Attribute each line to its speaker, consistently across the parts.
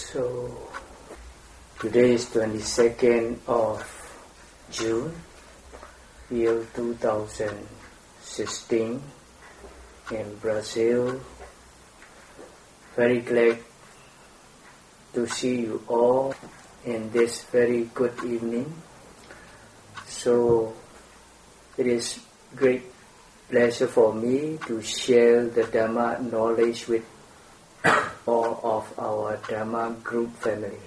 Speaker 1: So today is 22nd of June, year 2016 in Brazil. Very glad to see you all in this very good evening. So it is great pleasure for me to share the Dhamma knowledge with all of our Dhamma group family.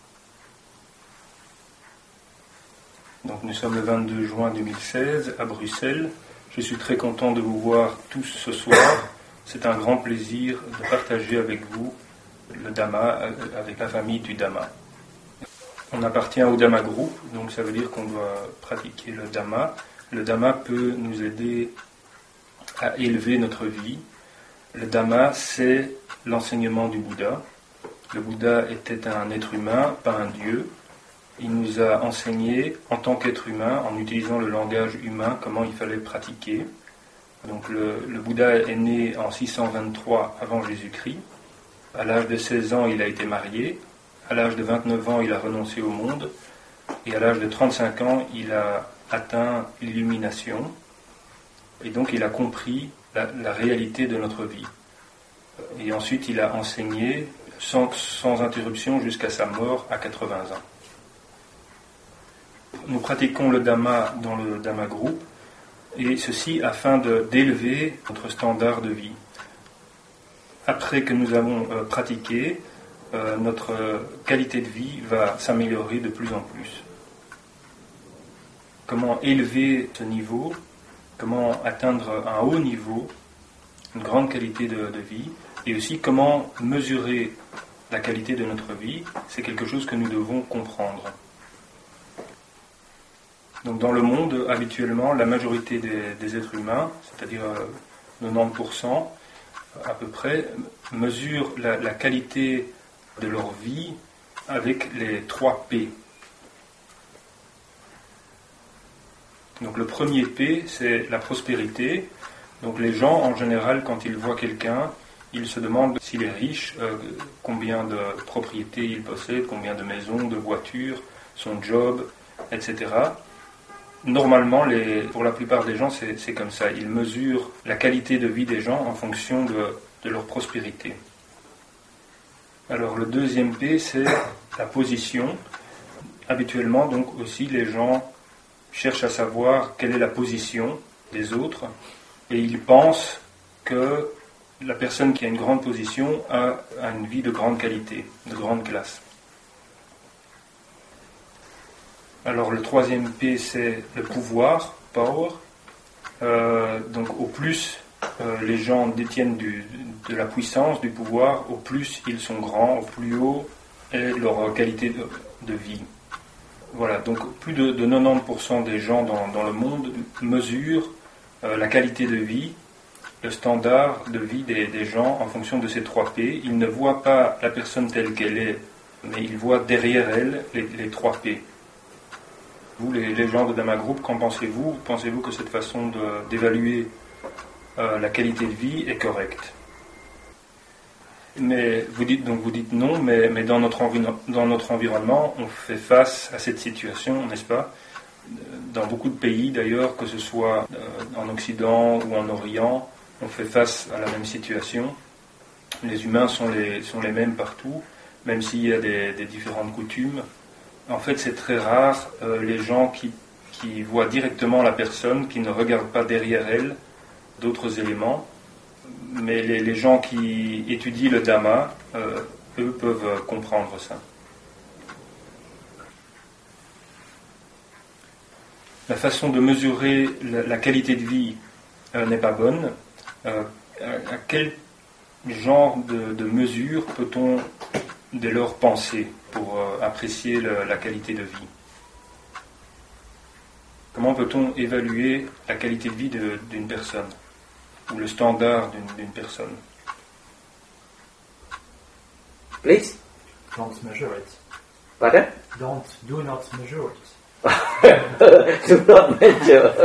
Speaker 2: Donc nous sommes le 22 juin 2016 à Bruxelles. Je suis très content de vous voir tous ce soir. C'est un grand plaisir de partager avec vous le Dhamma, avec la famille du Dhamma. On appartient au Dhamma Group, donc ça veut dire qu'on doit pratiquer le Dhamma. Le Dhamma peut nous aider à élever notre vie. Le Dhamma, c'est l'enseignement du Bouddha. Le Bouddha était un être humain, pas un dieu. Il nous a enseigné, en tant qu'être humain, en utilisant le langage humain, comment il fallait pratiquer. Donc le Bouddha est né en 623 avant Jésus-Christ. À l'âge de 16 ans, il a été marié. À l'âge de 29 ans, il a renoncé au monde. Et à l'âge de 35 ans, il a atteint l'illumination. Et donc, il a compris la réalité de notre vie. Et ensuite, il a enseigné sans interruption jusqu'à sa mort à 80 ans. Nous pratiquons le Dhamma dans le Dhamma Group, et ceci afin d'élever notre standard de vie. Après que nous avons pratiqué, notre qualité de vie va s'améliorer de plus en plus. Comment élever ce niveau, comment atteindre un haut niveau, une grande qualité de vie, et aussi comment mesurer la qualité de notre vie, c'est quelque chose que nous devons comprendre. Donc dans le monde, habituellement, la majorité des êtres humains, c'est-à-dire 90% à peu près, mesurent la qualité de leur vie avec les 3 P. Donc le premier P, c'est la prospérité. Donc les gens, en général, quand ils voient quelqu'un, ils se demandent s'il est riche, combien de propriétés il possède, combien de maisons, de voitures, son job, etc. Normalement, pour la plupart des gens, c'est comme ça. Ils mesurent la qualité de vie des gens en fonction de leur prospérité. Alors le deuxième P, c'est la position. Habituellement, donc aussi, les gens cherchent à savoir quelle est la position des autres, et ils pensent que la personne qui a une grande position a une vie de grande qualité, de grande classe. Alors le troisième P, c'est le pouvoir, power. Donc au plus les gens détiennent de la puissance, du pouvoir, au plus ils sont grands, au plus haut est leur qualité de vie. Voilà, donc plus de 90% des gens dans le monde mesurent la qualité de vie, le standard de vie des gens en fonction de ces 3 P. Ils ne voient pas la personne telle qu'elle est, mais ils voient derrière elle les 3 P. Vous, les gens de Dhamma Group, qu'en pensez-vous ? Pensez-vous que cette façon d'évaluer la qualité de vie est correcte ? Mais vous dites non, mais dans notre environnement, on fait face à cette situation, n'est-ce pas ? Dans beaucoup de pays d'ailleurs, que ce soit en Occident ou en Orient, on fait face à la même situation. Les humains sont les mêmes partout, même s'il y a des différentes coutumes. En fait, c'est très rare les gens qui voient directement la personne, qui ne regardent pas derrière elle d'autres éléments. Mais les gens qui étudient le Dhamma, eux peuvent comprendre ça. La façon de mesurer la qualité de vie n'est pas bonne. À quel genre de mesure peut-on dès lors penser pour apprécier la qualité de vie ? Comment peut-on évaluer la qualité de vie d'une personne ou le standard d'une personne ?
Speaker 1: Please.
Speaker 3: Don't measure it.
Speaker 1: Pardon?
Speaker 3: Do not measure it.
Speaker 1: Do not measure.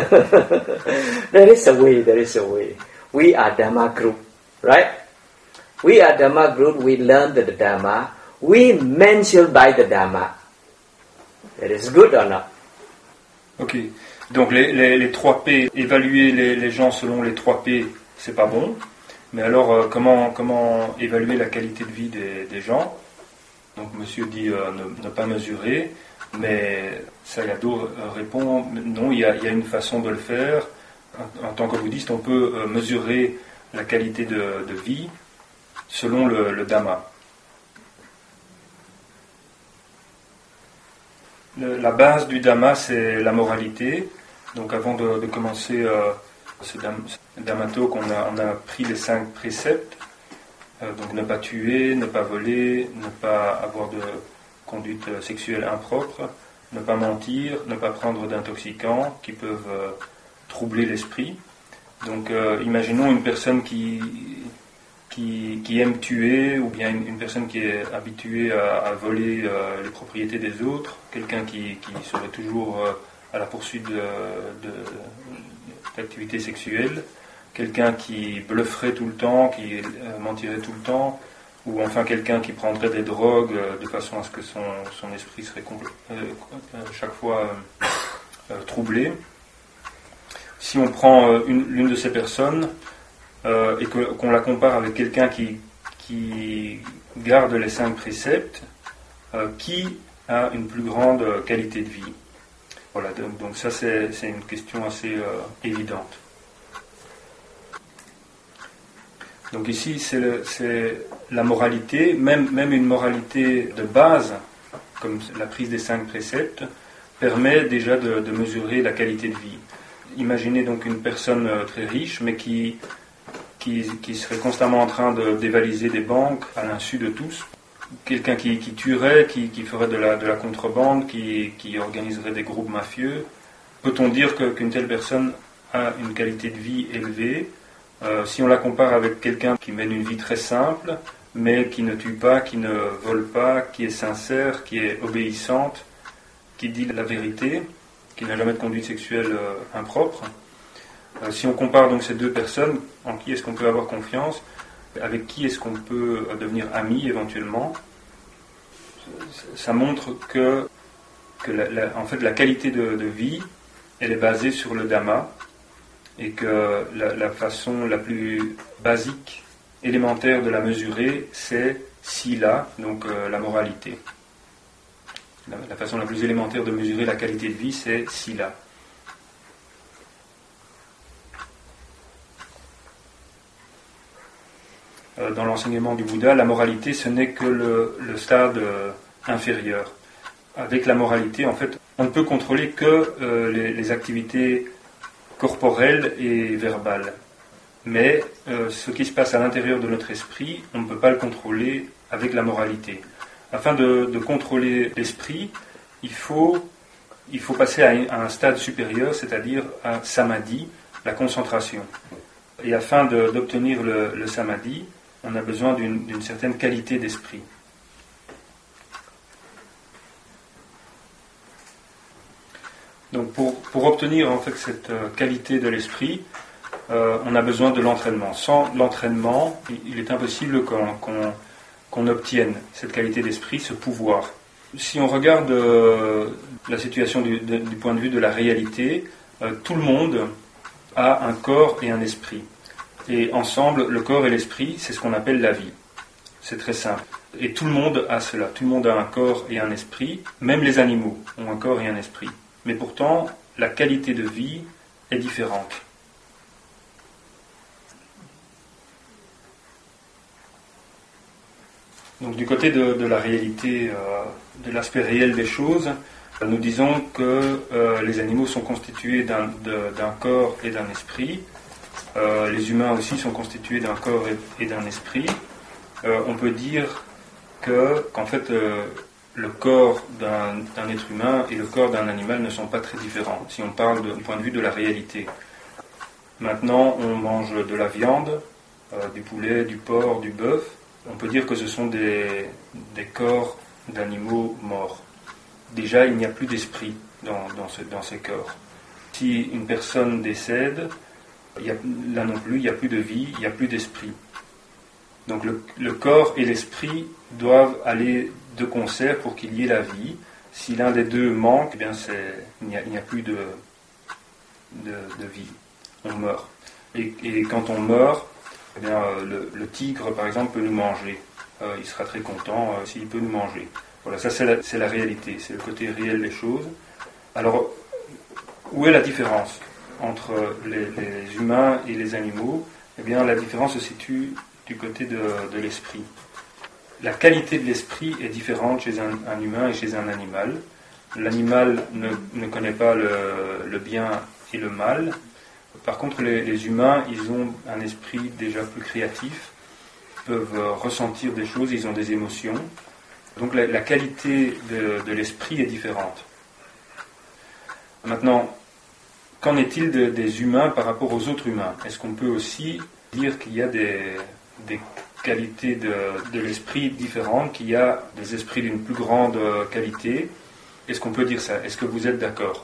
Speaker 1: There is a way. We are Dhamma Group, right? We are Dhamma group, we learn the Dhamma, we mentioned by the Dhamma. That is good or not?
Speaker 2: Ok. Donc les 3 P, évaluer les gens selon les 3 P, c'est pas bon. Mais alors, comment évaluer la qualité de vie des gens? Donc monsieur dit ne pas mesurer, mais Sayadaw répond non, il y a une façon de le faire. En tant que bouddhiste, on peut mesurer la qualité de vie selon le Dhamma. La base du Dhamma, c'est la moralité. Donc avant de commencer ce Dhamma Talk, on a pris les 5 préceptes. Donc ne pas tuer, ne pas voler, ne pas avoir de conduite sexuelle impropre, ne pas mentir, ne pas prendre d'intoxicants qui peuvent troubler l'esprit. Donc imaginons une personne qui aime tuer, ou bien une personne qui est habituée à voler les propriétés des autres, quelqu'un qui serait toujours à la poursuite d'activités sexuelles, quelqu'un qui blufferait tout le temps, qui mentirait tout le temps, ou enfin quelqu'un qui prendrait des drogues de façon à ce que son esprit serait chaque fois troublé. Si on prend l'une de ces personnes et qu'on la compare avec quelqu'un qui garde les 5 préceptes, qui a une plus grande qualité de vie? Voilà, donc ça c'est une question assez évidente. Donc ici c'est la moralité, même une moralité de base, comme la prise des 5 préceptes, permet déjà de mesurer la qualité de vie. Imaginez donc une personne très riche, mais qui serait constamment en train de dévaliser des banques à l'insu de tous. Quelqu'un qui tuerait, qui ferait de la contrebande, qui organiserait des groupes mafieux. Peut-on dire qu'une telle personne a une qualité de vie élevée? Si on la compare avec quelqu'un qui mène une vie très simple, mais qui ne tue pas, qui ne vole pas, qui est sincère, qui est obéissante, qui dit la vérité, qui n'a jamais de conduite sexuelle impropre. Si on compare donc ces 2 personnes, en qui est-ce qu'on peut avoir confiance? Avec qui est-ce qu'on peut devenir ami éventuellement? Ça montre que en fait, la qualité de vie, elle est basée sur le Dhamma, et que la façon la plus basique, élémentaire de la mesurer, c'est Sila, donc la moralité. La façon la plus élémentaire de mesurer la qualité de vie, c'est Sila. Dans l'enseignement du Bouddha, la moralité, ce n'est que le stade inférieur. Avec la moralité, en fait, on ne peut contrôler que les activités corporelles et verbales. Mais ce qui se passe à l'intérieur de notre esprit, on ne peut pas le contrôler avec la moralité. Afin de contrôler l'esprit, il faut passer à un stade supérieur, c'est-à-dire à samadhi, la concentration. Et afin d'obtenir le samadhi, on a besoin d'une certaine qualité d'esprit. Donc pour obtenir en fait cette qualité de l'esprit, on a besoin de l'entraînement. Sans l'entraînement, il est impossible qu'on obtienne cette qualité d'esprit, ce pouvoir. Si on regarde la situation du point de vue de la réalité, tout le monde a un corps et un esprit. Et ensemble, le corps et l'esprit, c'est ce qu'on appelle la vie. C'est très simple. Et tout le monde a cela. Tout le monde a un corps et un esprit. Même les animaux ont un corps et un esprit. Mais pourtant, la qualité de vie est différente. Donc du côté de la réalité, de l'aspect réel des choses, nous disons que les animaux sont constitués d'un corps et d'un esprit. Les humains aussi sont constitués d'un corps et d'un esprit. On peut dire qu'en fait, le corps d'un être humain et le corps d'un animal ne sont pas très différents, si on parle du point de vue de la réalité. Maintenant, on mange de la viande, du poulet, du porc, du bœuf. On peut dire que ce sont des corps d'animaux morts. Déjà, il n'y a plus d'esprit dans ces corps. Si une personne décède, là non plus, il n'y a plus de vie, il n'y a plus d'esprit. Donc le corps et l'esprit doivent aller de concert pour qu'il y ait la vie. Si l'un des deux manque, eh bien il n'y a plus de vie. On meurt. Et quand on meurt, eh bien, le tigre, par exemple, peut nous manger. Il sera très content s'il peut nous manger. Voilà, ça c'est la réalité, c'est le côté réel des choses. Alors, où est la différence entre les humains et les animaux? Eh bien, la différence se situe du côté de l'esprit. La qualité de l'esprit est différente chez un humain et chez un animal. L'animal ne connaît pas le bien et le mal. Par contre, les humains, ils ont un esprit déjà plus créatif, peuvent ressentir des choses, ils ont des émotions. Donc la qualité de l'esprit est différente. Maintenant, qu'en est-il des humains par rapport aux autres humains? Est-ce qu'on peut aussi dire qu'il y a des qualités de l'esprit différentes, qu'il y a des esprits d'une plus grande qualité? Est-ce qu'on peut dire ça? Est-ce que vous êtes d'accord?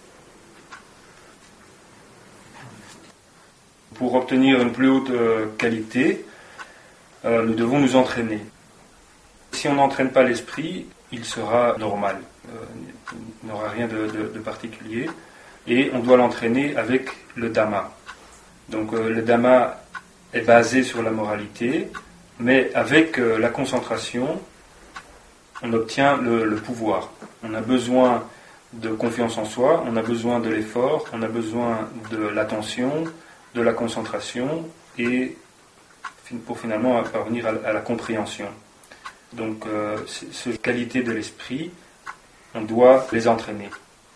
Speaker 2: Pour obtenir une plus haute qualité, nous devons nous entraîner. Si on n'entraîne pas l'esprit, il sera normal. Il n'aura rien de particulier. Et on doit l'entraîner avec le Dhamma. Donc le Dhamma est basé sur la moralité, mais avec la concentration, on obtient le pouvoir. On a besoin de confiance en soi, on a besoin de l'effort, on a besoin de l'attention, de la concentration, et pour finalement parvenir à la compréhension. Donc, ces qualités de l'esprit, on doit les entraîner.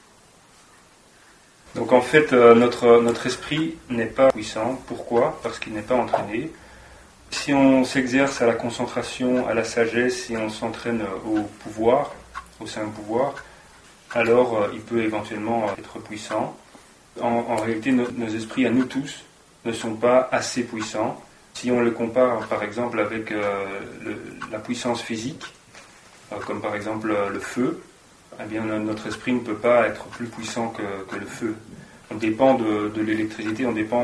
Speaker 2: Donc en fait, notre esprit n'est pas puissant. Pourquoi? Parce qu'il n'est pas entraîné. Si on s'exerce à la concentration, à la sagesse, si on s'entraîne au pouvoir, au Saint-Pouvoir, alors il peut éventuellement être puissant. En réalité, nos esprits, à nous tous, ne sont pas assez puissants. Si on le compare par exemple avec la puissance physique, comme par exemple le feu, eh bien notre esprit ne peut pas être plus puissant que le feu. On dépend de l'électricité, on dépend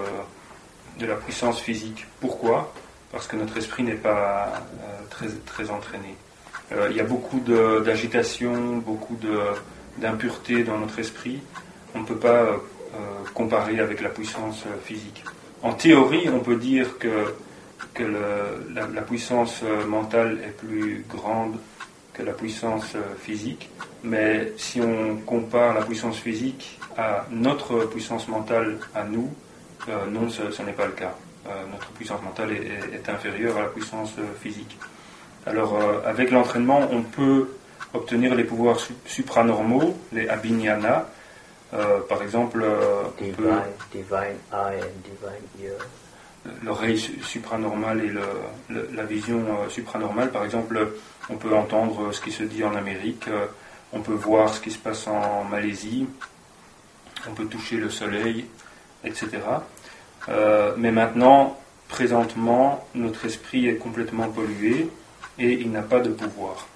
Speaker 2: de la puissance physique. Pourquoi? Parce que notre esprit n'est pas très entraîné. Il y a beaucoup d'agitation, beaucoup d'impureté dans notre esprit. On ne peut pas comparer avec la puissance physique. En théorie, on peut dire que la puissance mentale est plus grande que la puissance physique, mais si on compare la puissance physique à notre puissance mentale à nous, non, ce n'est pas le cas. Notre puissance mentale est inférieure à la puissance physique. Alors, avec l'entraînement, on peut obtenir les pouvoirs supranormaux, les abhignana. Par exemple,
Speaker 1: Divine eye and divine ear.
Speaker 2: L'oreille supranormale et la vision supranormale. Par exemple, on peut entendre ce qui se dit en Amérique, on peut voir ce qui se passe en Malaisie, on peut toucher le soleil, etc. Mais maintenant, présentement, notre esprit est complètement pollué et il n'a pas de pouvoir.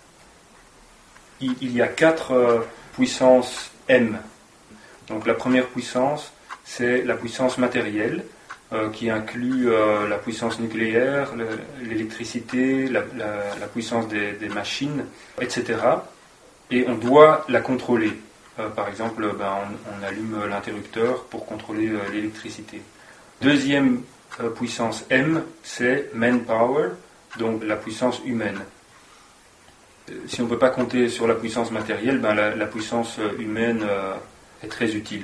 Speaker 2: Il y a 4 puissances M. Donc la première puissance, c'est la puissance matérielle, qui inclut la puissance nucléaire, l'électricité, la puissance des machines, etc. Et on doit la contrôler. Par exemple, on allume l'interrupteur pour contrôler l'électricité. Deuxième puissance M, c'est manpower, donc la puissance humaine. Si on ne peut pas compter sur la puissance matérielle, la puissance humaine est très utile.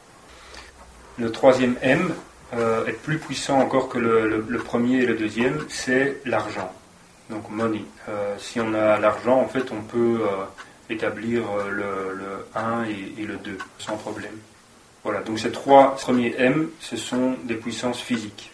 Speaker 2: Le troisième M est plus puissant encore que le premier et le deuxième, c'est l'argent, donc money. Si on a l'argent, en fait, on peut établir le 1 et le 2 sans problème. Voilà, donc ces 3 premiers M, ce sont des puissances physiques.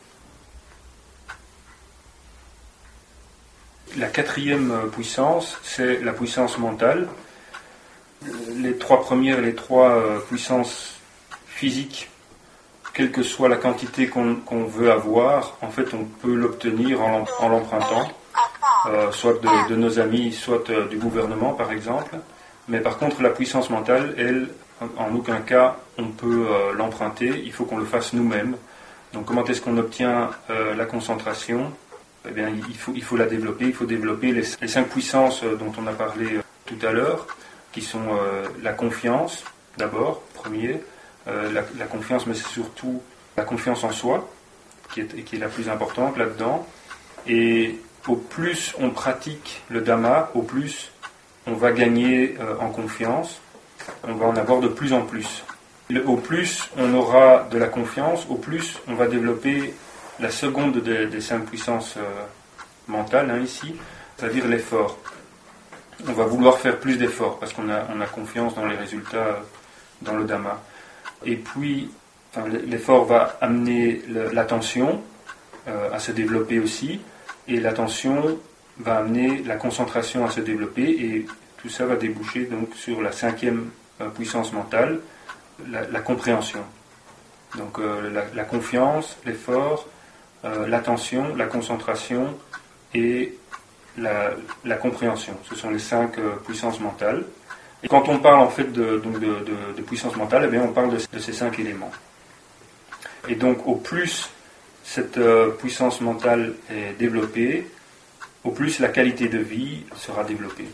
Speaker 2: La 4e puissance, c'est la puissance mentale. Les 3 premières et les 3 puissances physiques, quelle que soit la quantité qu'on veut avoir, en fait on peut l'obtenir en l'empruntant, soit de nos amis, soit du gouvernement par exemple. Mais par contre la puissance mentale, elle, en aucun cas on peut l'emprunter, il faut qu'on le fasse nous-mêmes. Donc comment est-ce qu'on obtient la concentration? eh bien, il faut la développer. Il faut développer les 5 puissances dont on a parlé tout à l'heure, qui sont la confiance, d'abord, premier. La confiance, mais c'est surtout la confiance en soi, qui est la plus importante là-dedans. Et au plus on pratique le Dhamma, au plus on va gagner en confiance, on va en avoir de plus en plus. Au plus on aura de la confiance, au plus on va développer la seconde des 5 puissances mentales, ici, c'est-à-dire l'effort. On va vouloir faire plus d'efforts parce qu'on a confiance dans les résultats dans le Dhamma. Et puis, l'effort va amener l'attention à se développer aussi, et l'attention va amener la concentration à se développer, et tout ça va déboucher donc sur la 5e puissance mentale, la compréhension. Donc la confiance, l'effort, l'attention, la concentration et la compréhension. Ce sont les 5 puissances mentales. Et quand on parle en fait de puissance mentale, eh bien, on parle de ces 5 éléments. Et donc au plus cette puissance mentale est développée, au plus la qualité de vie sera développée.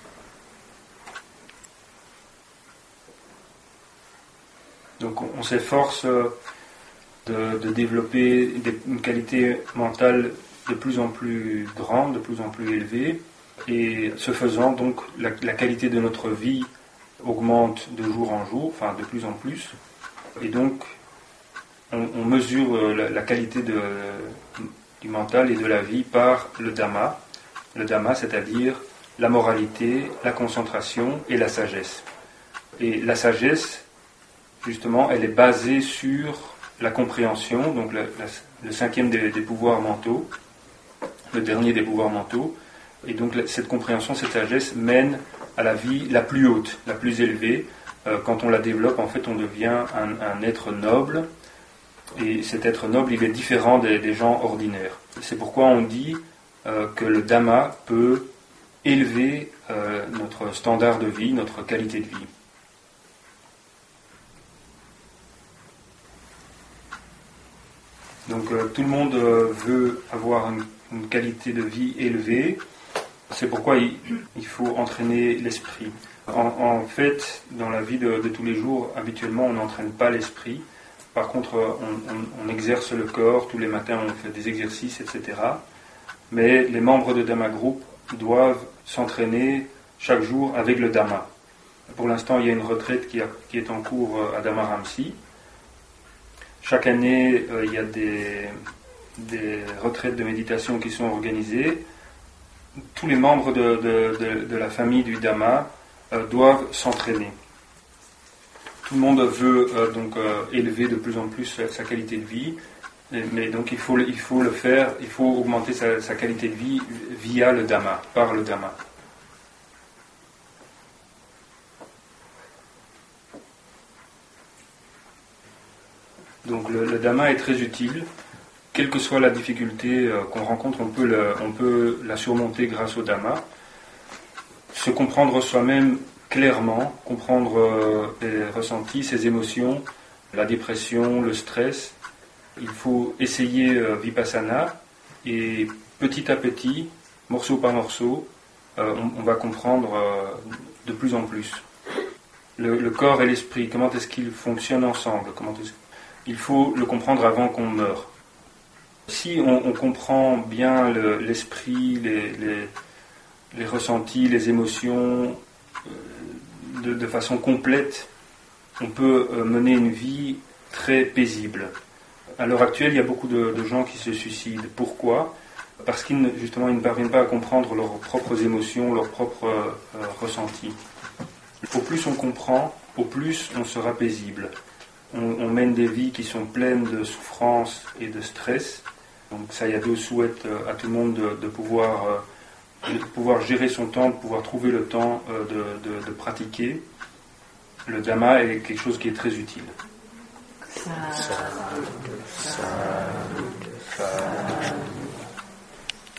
Speaker 2: Donc on s'efforce de développer une qualité mentale de plus en plus grande, de plus en plus élevée, et ce faisant, donc, la qualité de notre vie augmente de jour en jour, enfin de plus en plus, et donc on mesure la qualité du mental et de la vie par le Dhamma. Le Dhamma, c'est-à-dire la moralité, la concentration et la sagesse. Et la sagesse, justement, elle est basée sur la compréhension, donc le 5e des pouvoirs mentaux, le dernier des pouvoirs mentaux. Et donc cette compréhension, cette sagesse mène à la vie la plus haute, la plus élevée. Quand on la développe, en fait, on devient un être noble. Et cet être noble, il est différent des gens ordinaires. C'est pourquoi on dit que le Dhamma peut élever notre standard de vie, notre qualité de vie. Donc tout le monde veut avoir une qualité de vie élevée. C'est pourquoi il faut entraîner l'esprit. En fait, dans la vie de tous les jours, habituellement, on n'entraîne pas l'esprit. Par contre, on exerce le corps, tous les matins on fait des exercices, etc. Mais les membres de Dhamma Group doivent s'entraîner chaque jour avec le Dhamma. Pour l'instant, il y a une retraite qui est en cours à Dhammaramsi. Chaque année, il y a des retraites de méditation qui sont organisées. Tous les membres de la famille du Dhamma doivent s'entraîner. Tout le monde veut élever de plus en plus sa qualité de vie, mais donc il faut le faire, il faut augmenter sa qualité de vie via le Dhamma, par le Dhamma. Donc le Dhamma est très utile. Quelle que soit la difficulté qu'on rencontre, on peut la surmonter grâce au Dhamma. Se comprendre soi-même clairement, comprendre ses ressentis, ses émotions, la dépression, le stress. Il faut essayer Vipassana et petit à petit, morceau par morceau, on va comprendre de plus en plus. Le corps et l'esprit, comment est-ce qu'ils fonctionnent ensemble? Il faut le comprendre avant qu'on meure. Si on comprend bien l'esprit, les ressentis, les émotions de façon complète, on peut mener une vie très paisible. À l'heure actuelle, il y a beaucoup de gens qui se suicident. Pourquoi ? Parce qu'ils ne parviennent pas à comprendre leurs propres émotions, leurs propres ressentis. Au plus on comprend, au plus on sera paisible. On mène des vies qui sont pleines de souffrance et de stress. Donc ça, Sayadaw souhaite à tout le monde de pouvoir gérer son temps, de pouvoir trouver le temps de pratiquer. Le Dhamma est quelque chose qui est très utile. Sadhu, sadhu, sadhu.